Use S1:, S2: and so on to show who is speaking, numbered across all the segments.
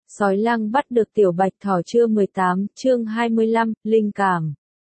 S1: Sói Lăng bắt được Tiểu Bạch Thỏ chương 18, chương 25, linh cảm.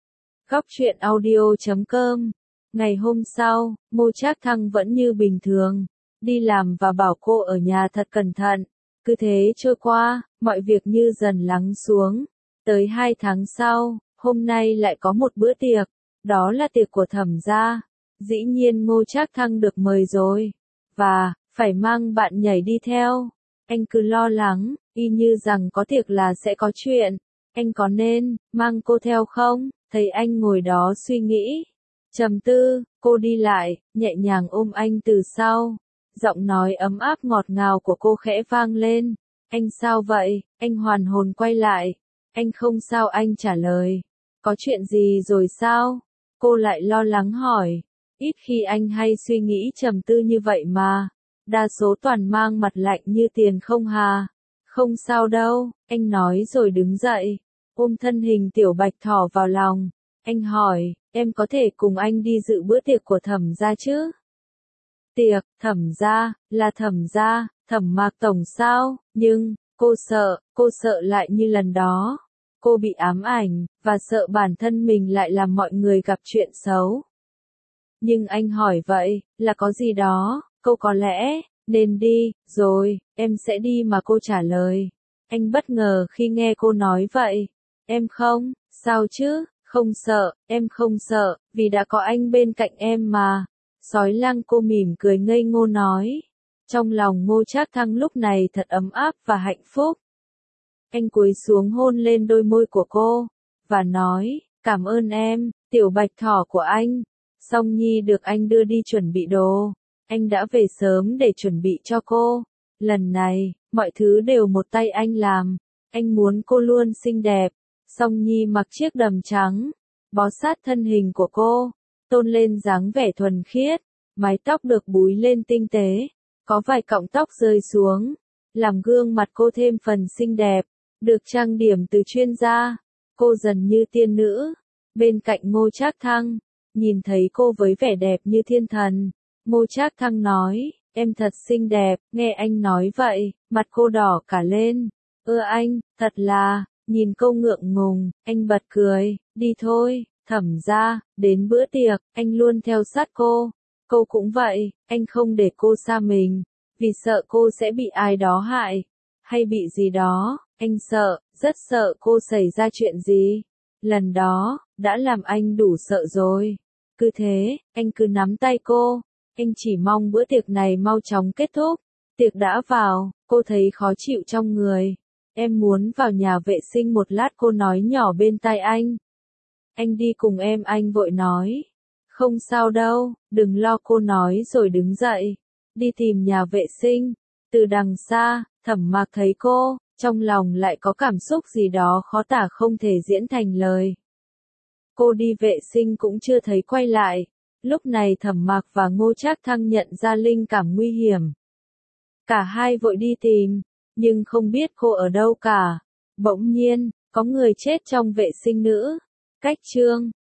S1: Góc truyện audio.com. Ngày hôm sau, Ngô Trác Thăng vẫn như bình thường, đi làm và bảo cô ở nhà thật cẩn thận. Cứ thế trôi qua, mọi việc như dần lắng xuống. Tới 2 tháng sau, hôm nay lại có một bữa tiệc, đó là tiệc của Thẩm gia. Dĩ nhiên Ngô Trác Thăng được mời rồi, và phải mang bạn nhảy đi theo. Anh cứ lo lắng, y như rằng có tiệc là sẽ có chuyện. Anh có nên mang cô theo không? Thấy anh ngồi đó suy nghĩ, trầm tư, cô đi lại, nhẹ nhàng ôm anh từ sau. Giọng nói ấm áp ngọt ngào của cô khẽ vang lên. Anh sao vậy? Anh hoàn hồn quay lại. Anh không sao, anh trả lời. Có chuyện gì rồi sao? Cô lại lo lắng hỏi. Ít khi anh hay suy nghĩ trầm tư như vậy mà. Đa số toàn mang mặt lạnh như tiền không hà. Không sao đâu, anh nói rồi đứng dậy, ôm thân hình Tiểu Bạch Thỏ vào lòng. Anh hỏi, em có thể cùng anh đi dự bữa tiệc của Thẩm gia chứ? Tiệc, Thẩm gia, là Thẩm gia, Thẩm Mạc Tổng sao? Nhưng, cô sợ lại như lần đó. Cô bị ám ảnh, và sợ bản thân mình lại làm mọi người gặp chuyện xấu. Nhưng anh hỏi vậy, là có gì đó, cô có lẽ nên đi, rồi, em sẽ đi mà cô trả lời. Anh bất ngờ khi nghe cô nói vậy. Em không, sao chứ, không sợ, em không sợ, vì đã có anh bên cạnh em mà. Sói Lăng cô mỉm cười ngây ngô nói. Trong lòng Ngô Trác Thăng lúc này thật ấm áp và hạnh phúc. Anh cúi xuống hôn lên đôi môi của cô, và nói, cảm ơn em, Tiểu Bạch Thỏ của anh. Song Nhi được anh đưa đi chuẩn bị đồ. Anh đã về sớm để chuẩn bị cho cô. Lần này, mọi thứ đều một tay anh làm. Anh muốn cô luôn xinh đẹp. Song Nhi mặc chiếc đầm trắng, bó sát thân hình của cô, tôn lên dáng vẻ thuần khiết. Mái tóc được búi lên tinh tế, có vài cọng tóc rơi xuống, làm gương mặt cô thêm phần xinh đẹp. Được trang điểm từ chuyên gia, cô dần như tiên nữ. Bên cạnh Ngô Trác Thăng, nhìn thấy cô với vẻ đẹp như thiên thần. Ngô Trác Thăng nói, em thật xinh đẹp. Nghe anh nói vậy, mặt cô đỏ cả lên. Anh, thật là, nhìn cô ngượng ngùng, anh bật cười. Đi thôi, Thẩm gia, đến bữa tiệc, anh luôn theo sát cô. Cô cũng vậy, anh không để cô xa mình, vì sợ cô sẽ bị ai đó hại, hay bị gì đó. Anh sợ, rất sợ cô xảy ra chuyện gì. Lần đó, đã làm anh đủ sợ rồi. Cứ thế, anh cứ nắm tay cô. Anh chỉ mong bữa tiệc này mau chóng kết thúc. Tiệc đã vào, cô thấy khó chịu trong người. Em muốn vào nhà vệ sinh một lát, cô nói nhỏ bên tai anh. Anh đi cùng em, anh vội nói. Không sao đâu, đừng lo, cô nói rồi đứng dậy. Đi tìm nhà vệ sinh. Từ đằng xa, Thẩm Mạc thấy cô, trong lòng lại có cảm xúc gì đó khó tả không thể diễn thành lời. Cô đi vệ sinh cũng chưa thấy quay lại. Lúc này Thẩm Mạc và Ngô Trác Thăng nhận ra linh cảm nguy hiểm. Cả hai vội đi tìm, nhưng không biết cô ở đâu cả. Bỗng nhiên, có người chết trong vệ sinh nữ. Cách chương